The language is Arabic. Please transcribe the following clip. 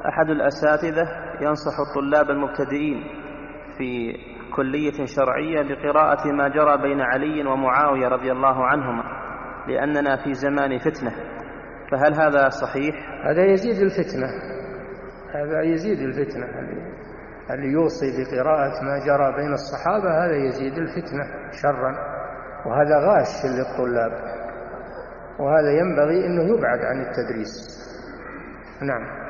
أحد الأساتذة ينصح الطلاب المبتدئين في كلية شرعية بقراءة ما جرى بين علي ومعاوية رضي الله عنهما لأننا في زمان فتنة، فهل هذا صحيح؟ هذا يزيد الفتنة، هذا يزيد الفتنة. اللي يوصي بقراءة ما جرى بين الصحابة هذا يزيد الفتنة شرا، وهذا غاش للطلاب، وهذا ينبغي أنه يبعد عن التدريس. نعم.